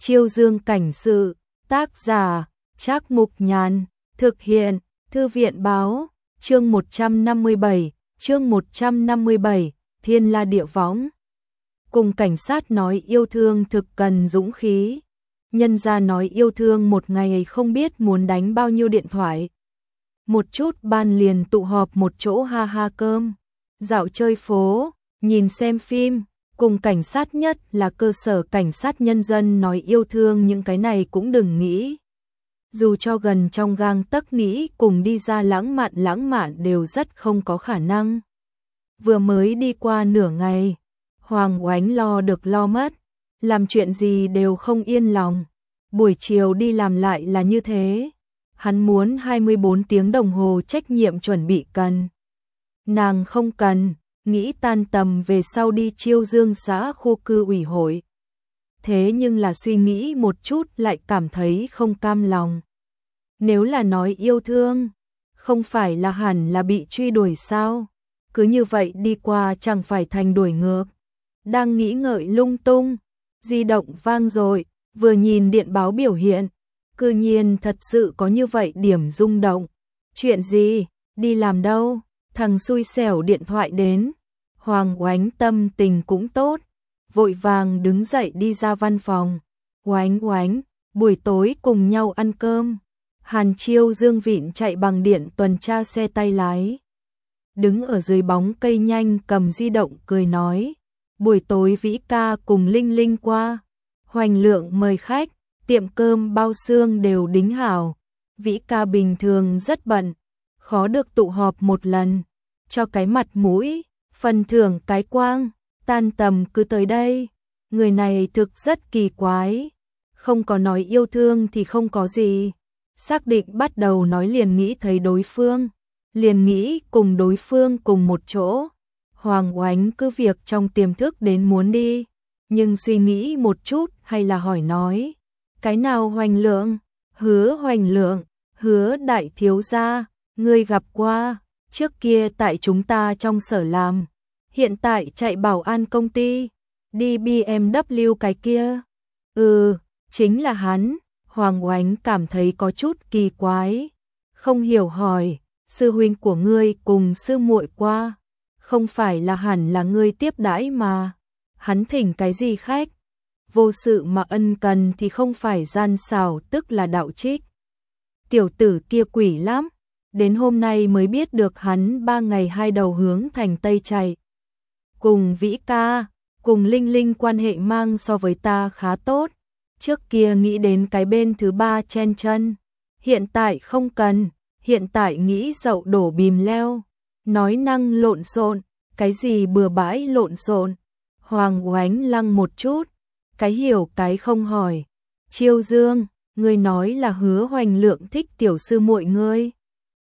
Chiêu Dương cảnh sự, tác giả, Trác Mục Nhàn, thực hiện, Thư viện báo, chương 157, Thiên La Địa Võng. Cùng cảnh sát nói yêu thương thực cần dũng khí. Nhân ra nói yêu thương một ngày không biết muốn đánh bao nhiêu điện thoại. Một chút ban liền tụ họp một chỗ ha ha cơm, dạo chơi phố, nhìn xem phim. Cùng cảnh sát nhất là cơ sở cảnh sát nhân dân nói yêu thương những cái này cũng đừng nghĩ. Dù cho gần trong gang tấc nghĩ cùng đi ra lãng mạn đều rất không có khả năng. Vừa mới đi qua nửa ngày, Hoàng Oánh lo được lo mất, làm chuyện gì đều không yên lòng. Buổi chiều đi làm lại là như thế. Hắn muốn 24 tiếng đồng hồ trách nhiệm chuẩn bị cần. Nàng không cần. Nghĩ tan tầm về sau đi Chiêu Dương xã khu cư ủy hội. Thế nhưng là suy nghĩ một chút lại cảm thấy không cam lòng. Nếu là nói yêu thương, không phải là hẳn là bị truy đuổi sao? Cứ như vậy đi qua chẳng phải thành đuổi ngược. Đang nghĩ ngợi lung tung, di động vang rồi, vừa nhìn điện báo biểu hiện, cư nhiên thật sự có như vậy điểm rung động. Chuyện gì, đi làm đâu? Thằng xui xẻo điện thoại đến. Hoàng Oánh tâm tình cũng tốt, vội vàng đứng dậy đi ra văn phòng. Oánh, buổi tối cùng nhau ăn cơm. Hàn Chiêu Dương vịn chạy bằng điện tuần tra xe tay lái. Đứng ở dưới bóng cây nhanh cầm di động cười nói. Buổi tối Vĩ ca cùng Linh Linh qua. Hoành Lượng mời khách, tiệm cơm bao xương đều đính hảo. Vĩ ca bình thường rất bận, khó được tụ họp một lần. Cho cái mặt mũi, phần thưởng cái quang, tan tầm cứ tới đây. Người này thực rất kỳ quái. Không có nói yêu thương thì không có gì. Xác định bắt đầu nói liền nghĩ thấy đối phương. Liền nghĩ cùng đối phương cùng một chỗ. Hoàng Oánh cứ việc trong tiềm thức đến muốn đi. Nhưng suy nghĩ một chút hay là hỏi nói. Cái nào Hoành Lượng? Hứa Hoành Lượng, Hứa đại thiếu gia, ngươi gặp qua. Trước kia tại chúng ta trong sở làm. Hiện tại chạy bảo an công ty. Đi BMW cái kia. Chính là hắn. Hoàng Oánh cảm thấy có chút kỳ quái. Không hiểu hỏi. Sư huynh của ngươi cùng sư muội qua. Không phải là hẳn là ngươi tiếp đãi mà. Hắn thỉnh cái gì khách? Vô sự mà ân cần thì không phải gian xảo tức là đạo trích. Tiểu tử kia quỷ lắm. Đến hôm nay mới biết được hắn 3 ngày 2 đầu hướng thành Tây chạy. Cùng Vĩ ca, cùng Linh Linh quan hệ mang so với ta khá tốt. Trước kia nghĩ đến cái bên thứ ba chen chân. Hiện tại không cần, hiện tại nghĩ dậu đổ bìm leo. Nói năng lộn xộn, cái gì bừa bãi lộn xộn. Hoàng Oánh lăng một chút, cái hiểu cái không hỏi. Chiêu Dương, ngươi nói là Hứa Hoành Lượng thích tiểu sư muội ngươi.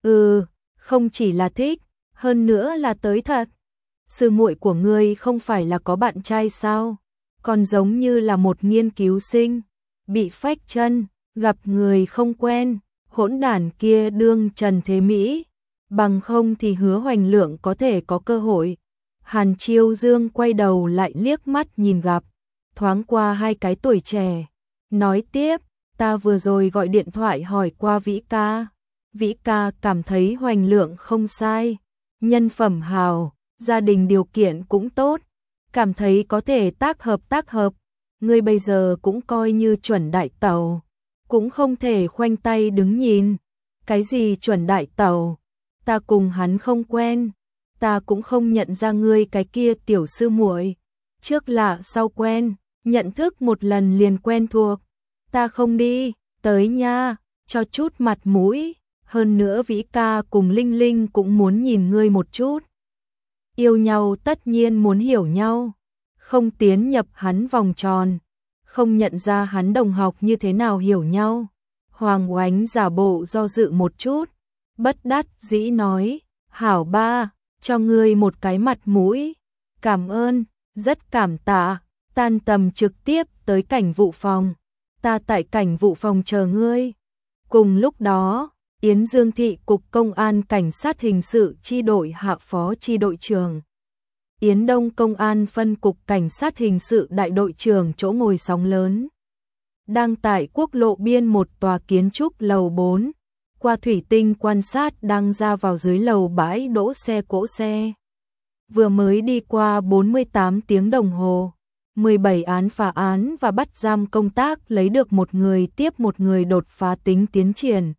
Không chỉ là thích, hơn nữa là tới thật. Sư muội của ngươi không phải là có bạn trai sao? Còn giống như là một nghiên cứu sinh, bị phách chân, gặp người không quen, hỗn đản kia đương Trần Thế Mỹ, bằng không thì Hứa Hoành Lượng có thể có cơ hội. Hàn Chiêu Dương quay đầu lại liếc mắt nhìn gặp, thoáng qua hai cái tuổi trẻ, nói tiếp, ta vừa rồi gọi điện thoại hỏi qua Vĩ ca. Vĩ ca cảm thấy Hoành Lượng không sai, nhân phẩm hào, gia đình điều kiện cũng tốt, cảm thấy có thể tác hợp. Ngươi bây giờ cũng coi như chuẩn đại tẩu, cũng không thể khoanh tay đứng nhìn. Cái gì chuẩn đại tẩu? Ta cùng hắn không quen, ta cũng không nhận ra ngươi cái kia tiểu sư muội. Trước lạ sau quen, nhận thức một lần liền quen thuộc. Ta không đi, tới nha, cho chút mặt mũi. Hơn nữa Vĩ ca cùng Linh Linh cũng muốn nhìn ngươi một chút. Yêu nhau tất nhiên muốn hiểu nhau. Không tiến nhập hắn vòng tròn. Không nhận ra hắn đồng học như thế nào hiểu nhau. Hoàng Oánh giả bộ do dự một chút. Bất đắc dĩ nói. Hảo ba, cho ngươi một cái mặt mũi. Cảm ơn, rất cảm tạ. Tan tầm trực tiếp tới cảnh vụ phòng. Ta tại cảnh vụ phòng chờ ngươi. Cùng lúc đó, Yến Dương Thị Cục Công an Cảnh sát Hình sự chi đội hạ phó chi đội trưởng. Yến Đông Công an phân cục Cảnh sát Hình sự đại đội trưởng chỗ ngồi sóng lớn. đang tại quốc lộ biên một tòa kiến trúc lầu 4, qua thủy tinh quan sát đang ra vào dưới lầu bãi đỗ xe cỗ xe. Vừa mới đi qua 48 tiếng đồng hồ, 17 án phá án và bắt giam công tác lấy được một người tiếp một người đột phá tính tiến triển.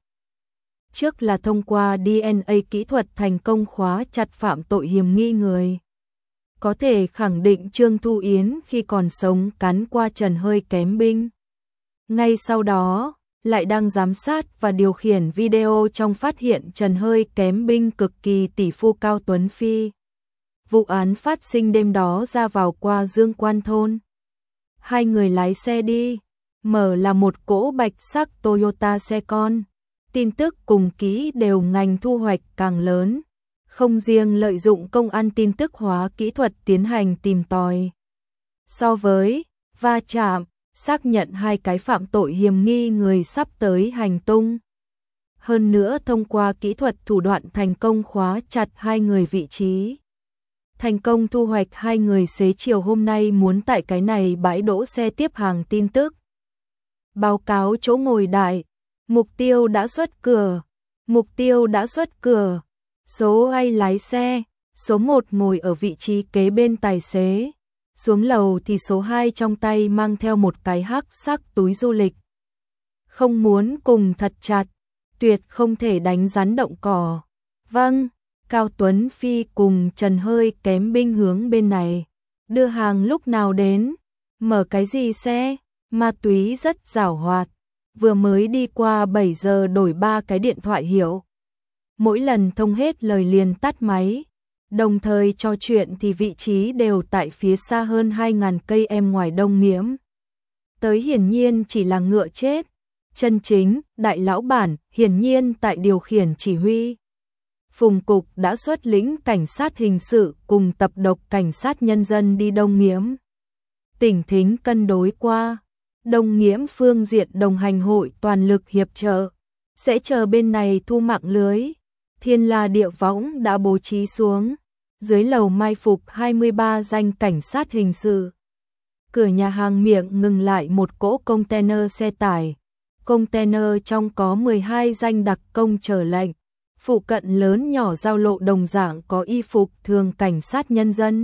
Trước là thông qua DNA kỹ thuật thành công khóa chặt phạm tội hiểm nghi người. Có thể khẳng định Trương Thu Yến khi còn sống cắn qua Trần Hơi Kém Binh. Ngay sau đó, lại đang giám sát và điều khiển video trong phát hiện Trần Hơi Kém Binh cực kỳ tỷ phú Cao Tuấn Phi. Vụ án phát sinh đêm đó ra vào qua Dương Quan thôn. Hai người lái xe đi, mở là một cỗ bạch sắc Toyota xe con. Tin tức cùng kỹ đều ngành thu hoạch càng lớn. Không riêng lợi dụng công an tin tức hóa kỹ thuật tiến hành tìm tòi. So với va chạm, xác nhận hai cái phạm tội hiểm nghi người sắp tới hành tung. Hơn nữa thông qua kỹ thuật thủ đoạn thành công khóa chặt hai người vị trí. Thành công thu hoạch hai người xế chiều hôm nay muốn tại cái này bãi đỗ xe tiếp hàng tin tức. Báo cáo chỗ ngồi đại, mục tiêu đã xuất cửa, mục tiêu đã xuất cửa. Số A lái xe, số 1 ngồi ở vị trí kế bên tài xế. Xuống lầu thì số 2 trong tay mang theo một cái hắc sắc túi du lịch. Không muốn cùng thật chặt, tuyệt không thể đánh rắn động cỏ. Vâng, Cao Tuấn Phi cùng Trần Hơi Kém Binh hướng bên này. Đưa hàng lúc nào đến? Mở cái gì xe? Ma túy rất giảo hoạt. Vừa mới đi qua 7 giờ đổi 3 cái điện thoại hiệu. Mỗi lần thông hết lời liền tắt máy. Đồng thời trò chuyện thì vị trí đều tại phía xa hơn 2.000 cây em ngoài Đông Nghiễm. Tới hiển nhiên chỉ là ngựa chết. Chân chính, đại lão bản, hiển nhiên tại điều khiển chỉ huy. Phùng Cục đã xuất lĩnh cảnh sát hình sự cùng tập độc cảnh sát nhân dân đi Đông Nghiễm. Tỉnh Thính cân đối qua. Đông Nghiễm phương diện đồng hành hội toàn lực hiệp trợ. Sẽ chờ bên này thu mạng lưới. Thiên La Địa Võng đã bố trí xuống. Dưới lầu mai phục 23 danh cảnh sát hình sự. Cửa nhà hàng miệng ngừng lại một cỗ container xe tải. Container trong có 12 danh đặc công chờ lệnh. Phụ cận lớn nhỏ giao lộ đồng dạng có y phục thường cảnh sát nhân dân.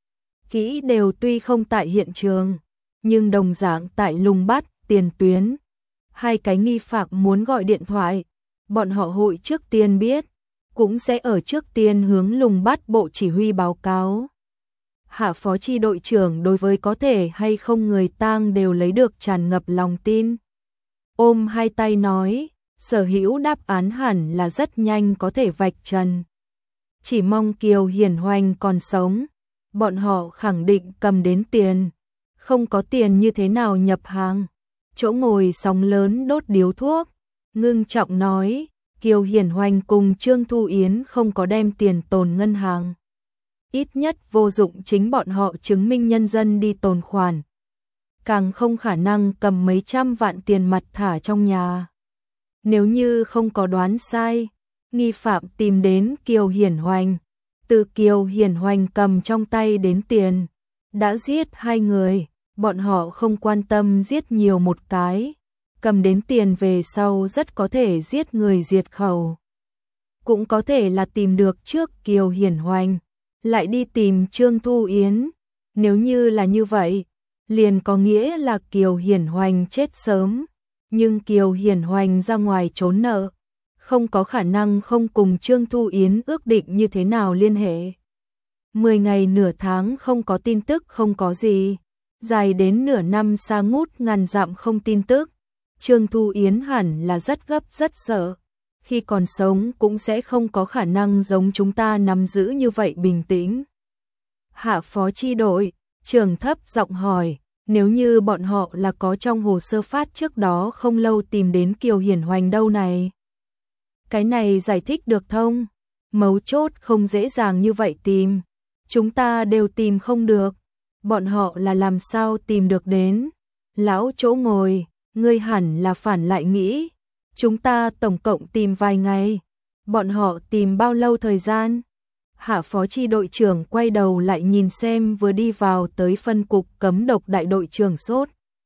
Kỹ đều tuy không tại hiện trường, nhưng đồng dạng tại Lùng Bắt, tiền tuyến. Hai cái nghi phạm muốn gọi điện thoại, bọn họ hội trước tiên biết, cũng sẽ ở trước tiên hướng Lùng Bắt bộ chỉ huy báo cáo. Hạ phó chi đội trưởng đối với có thể hay không người tang đều lấy được tràn ngập lòng tin. Ôm hai tay nói, sở hữu đáp án hẳn là rất nhanh có thể vạch trần. Chỉ mong Kiều Hiển Hoành còn sống, bọn họ khẳng định cầm đến tiền. Không có tiền như thế nào nhập hàng. Chỗ ngồi sóng lớn đốt điếu thuốc, ngưng trọng nói, Kiều Hiển Hoành cùng Trương Thu Yến không có đem tiền tồn ngân hàng. Ít nhất vô dụng chính bọn họ chứng minh nhân dân đi tồn khoản. Càng không khả năng cầm mấy trăm vạn tiền mặt thả trong nhà. Nếu như không có đoán sai, nghi phạm tìm đến Kiều Hiển Hoành. Từ Kiều Hiển Hoành cầm trong tay đến tiền. Đã giết hai người, bọn họ không quan tâm giết nhiều một cái. Cầm đến tiền về sau rất có thể giết người diệt khẩu. Cũng có thể là tìm được trước Kiều Hiển Hoành, lại đi tìm Trương Thu Yến. Nếu như là như vậy, liền có nghĩa là Kiều Hiển Hoành chết sớm. Nhưng Kiều Hiển Hoành ra ngoài trốn nợ, không có khả năng không cùng Trương Thu Yến ước định như thế nào liên hệ. 10 ngày nửa tháng không có tin tức không có gì, dài đến nửa năm xa ngút ngàn dặm không tin tức. Trương Thu Yến hẳn là rất gấp rất sợ, khi còn sống cũng sẽ không có khả năng giống chúng ta nắm giữ như vậy bình tĩnh. Hạ phó chi đội, trưởng thấp giọng hỏi, nếu như bọn họ là có trong hồ sơ phát trước đó không lâu tìm đến Kiều Hiển Hoành đâu này. Cái này giải thích được không? Mấu chốt không dễ dàng như vậy tìm. Chúng ta đều tìm không được. Bọn họ là làm sao tìm được đến? Lão chỗ ngồi, ngươi hẳn là phản lại nghĩ. Chúng ta tổng cộng tìm vài ngày. Bọn họ tìm bao lâu thời gian? Hạ phó chi đội trưởng quay đầu lại nhìn xem vừa đi vào tới phân cục cấm độc đại đội trưởng sốt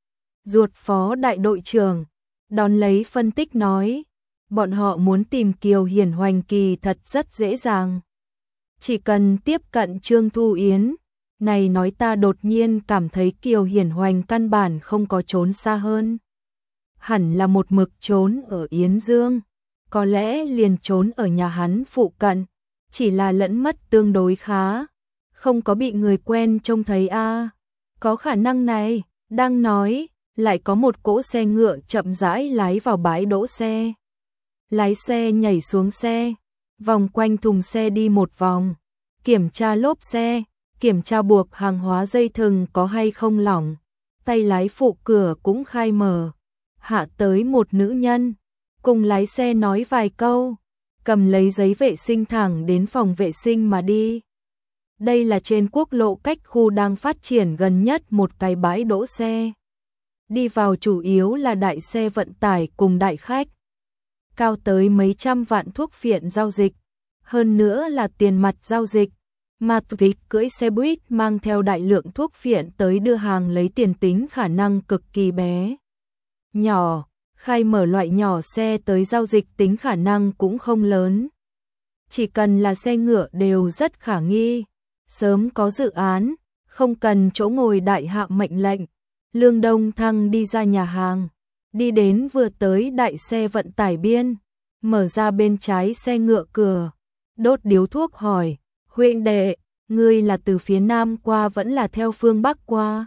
ruột phó đại đội trưởng, đón lấy phân tích nói, bọn họ muốn tìm Kiều Hiển Hoành kỳ thật rất dễ dàng. Chỉ cần tiếp cận Trương Thu Yến, này nói ta đột nhiên cảm thấy Kiều Hiển Hoành căn bản không có trốn xa hơn. Hẳn là một mực trốn ở Yến Dương, có lẽ liền trốn ở nhà hắn phụ cận, chỉ là lẫn mất tương đối khá, không có bị người quen trông thấy a. Có khả năng này, đang nói, lại có một cỗ xe ngựa chậm rãi lái vào bãi đỗ xe. Lái xe nhảy xuống xe, vòng quanh thùng xe đi một vòng, kiểm tra lốp xe, kiểm tra buộc hàng hóa dây thừng có hay không lỏng, tay lái phụ cửa cũng khai mở. Hạ tới một nữ nhân, cùng lái xe nói vài câu, cầm lấy giấy vệ sinh thẳng đến phòng vệ sinh mà đi. Đây là trên quốc lộ cách khu đang phát triển gần nhất một cái bãi đỗ xe. Đi vào chủ yếu là đại xe vận tải cùng đại khách. Cao tới mấy trăm vạn thuốc phiện giao dịch, hơn nữa là tiền mặt giao dịch. Mà Tuvik cưỡi xe buýt mang theo đại lượng thuốc phiện tới đưa hàng lấy tiền tính khả năng cực kỳ bé. Nhỏ, khai mở loại nhỏ xe tới giao dịch tính khả năng cũng không lớn. Chỉ cần là xe ngựa đều rất khả nghi, sớm có dự án, không cần chỗ ngồi đại hạ mệnh lệnh. Lương Đông Thăng đi ra nhà hàng, đi đến vừa tới đại xe vận tải biên, mở ra bên trái xe ngựa cửa, đốt điếu thuốc hỏi, huynh đệ, ngươi là từ phía Nam qua vẫn là theo phương Bắc qua?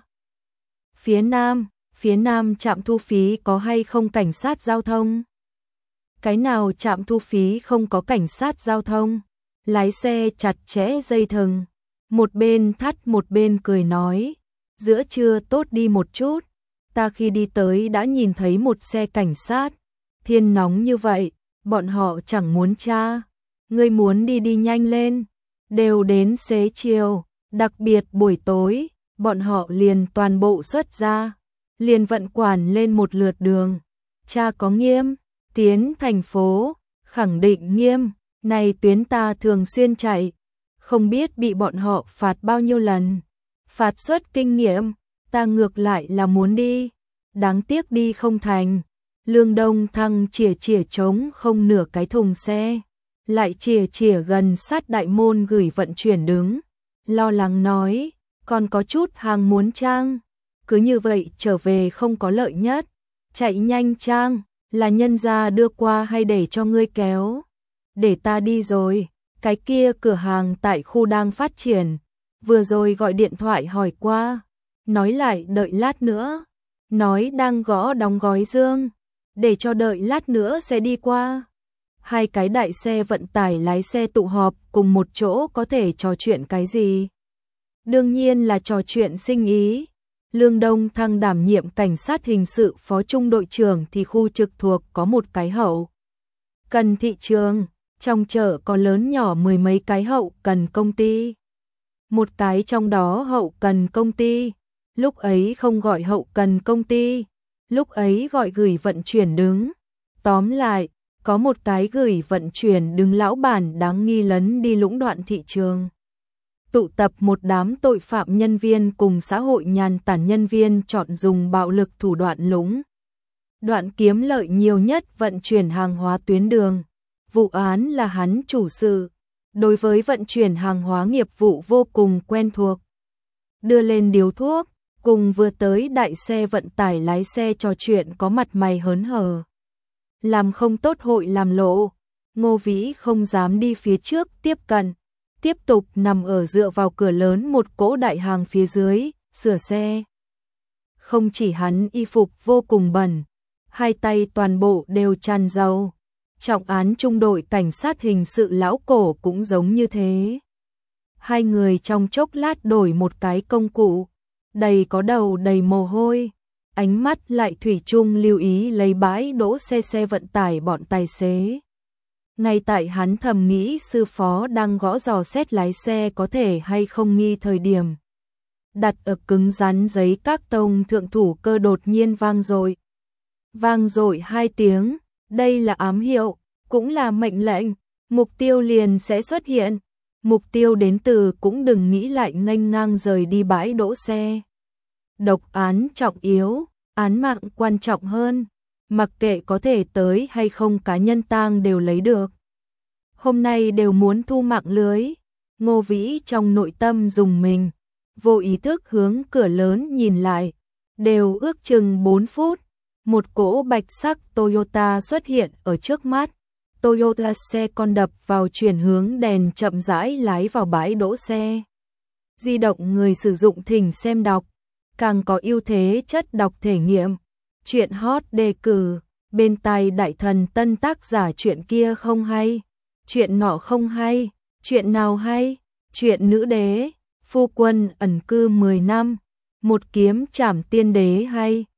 Phía Nam trạm thu phí có hay không cảnh sát giao thông? Cái nào trạm thu phí không có cảnh sát giao thông? Lái xe chặt chẽ dây thừng, một bên thắt một bên cười nói, giữa trưa tốt đi một chút, ta khi đi tới đã nhìn thấy một xe cảnh sát, thiên nóng như vậy, bọn họ chẳng muốn tra, ngươi muốn đi đi nhanh lên, đều đến xế chiều, đặc biệt buổi tối, bọn họ liền toàn bộ xuất ra, liền vận quản lên một lượt đường, cha có nghiêm, tiến thành phố, khẳng định nghiêm, này tuyến ta thường xuyên chạy, không biết bị bọn họ phạt bao nhiêu lần, phạt suất kinh nghiệm, ta ngược lại là muốn đi, đáng tiếc đi không thành. Lương Đông Thăng chìa trống không nửa cái thùng xe, lại chìa gần sát đại môn gửi vận chuyển đứng, lo lắng nói, còn có chút hàng muốn trang, cứ như vậy trở về không có lợi nhất, chạy nhanh trang, là nhân gia đưa qua hay để cho ngươi kéo, để ta đi rồi, cái kia cửa hàng tại khu đang phát triển, vừa rồi gọi điện thoại hỏi qua, nói lại đợi lát nữa, nói đang gõ đóng gói dương, để cho đợi lát nữa sẽ đi qua. Hai cái đại xe vận tải lái xe tụ họp cùng một chỗ có thể trò chuyện cái gì? Đương nhiên là trò chuyện sinh ý. Lương Đông Thăng đảm nhiệm cảnh sát hình sự phó trung đội trưởng thì khu trực thuộc có một cái hậu cần thị trường, trong chợ có lớn nhỏ mười mấy cái hậu cần công ty. Một cái trong đó hậu cần công ty, lúc ấy không gọi hậu cần công ty, lúc ấy gọi gửi vận chuyển đứng. Tóm lại, có một cái gửi vận chuyển đứng lão bản đáng nghi lấn đi lũng đoạn thị trường. Tụ tập một đám tội phạm nhân viên cùng xã hội nhàn tản nhân viên chọn dùng bạo lực thủ đoạn lũng đoạn kiếm lợi nhiều nhất vận chuyển hàng hóa tuyến đường. Vụ án là hắn chủ sự, đối với vận chuyển hàng hóa nghiệp vụ vô cùng quen thuộc. Đưa lên điếu thuốc, cùng vừa tới đại xe vận tải lái xe trò chuyện có mặt mày hớn hở. Làm không tốt hội làm lộ, Ngô Vĩ không dám đi phía trước tiếp cận, tiếp tục nằm ở dựa vào cửa lớn một cỗ đại hàng phía dưới, sửa xe. Không chỉ hắn y phục vô cùng bẩn, hai tay toàn bộ đều tràn dầu. Trọng án trung đội cảnh sát hình sự lão cổ cũng giống như thế. Hai người trong chốc lát đổi một cái công cụ, đầy có đầu đầy mồ hôi, ánh mắt lại thủy chung lưu ý lấy bãi đỗ xe vận tải bọn tài xế. Ngay tại hắn thầm nghĩ sư phó đang gõ dò xét lái xe có thể hay không nghi thời điểm. Đặt ở cứng rắn giấy các tông thượng thủ cơ đột nhiên vang dội. Vang dội 2 tiếng, đây là ám hiệu, cũng là mệnh lệnh, mục tiêu liền sẽ xuất hiện. Mục tiêu đến từ cũng đừng nghĩ lại nghênh ngang rời đi bãi đỗ xe. Độc án trọng yếu, án mạng quan trọng hơn, mặc kệ có thể tới hay không cá nhân tang đều lấy được. Hôm nay đều muốn thu mạng lưới. Ngô Vĩ trong nội tâm dùng mình, vô ý thức hướng cửa lớn nhìn lại, đều ước chừng 4 phút, một cỗ bạch sắc Toyota xuất hiện ở trước mắt. Toyota xe con đập vào chuyển hướng đèn chậm rãi lái vào bãi đỗ xe. Di động người sử dụng thỉnh xem đọc, càng có ưu thế chất đọc thể nghiệm. Chuyện hot đề cử, bên tai đại thần tân tác giả chuyện kia không hay, chuyện nọ không hay, chuyện nào hay, chuyện nữ đế, phu quân ẩn cư 10 năm, một kiếm trảm tiên đế hay.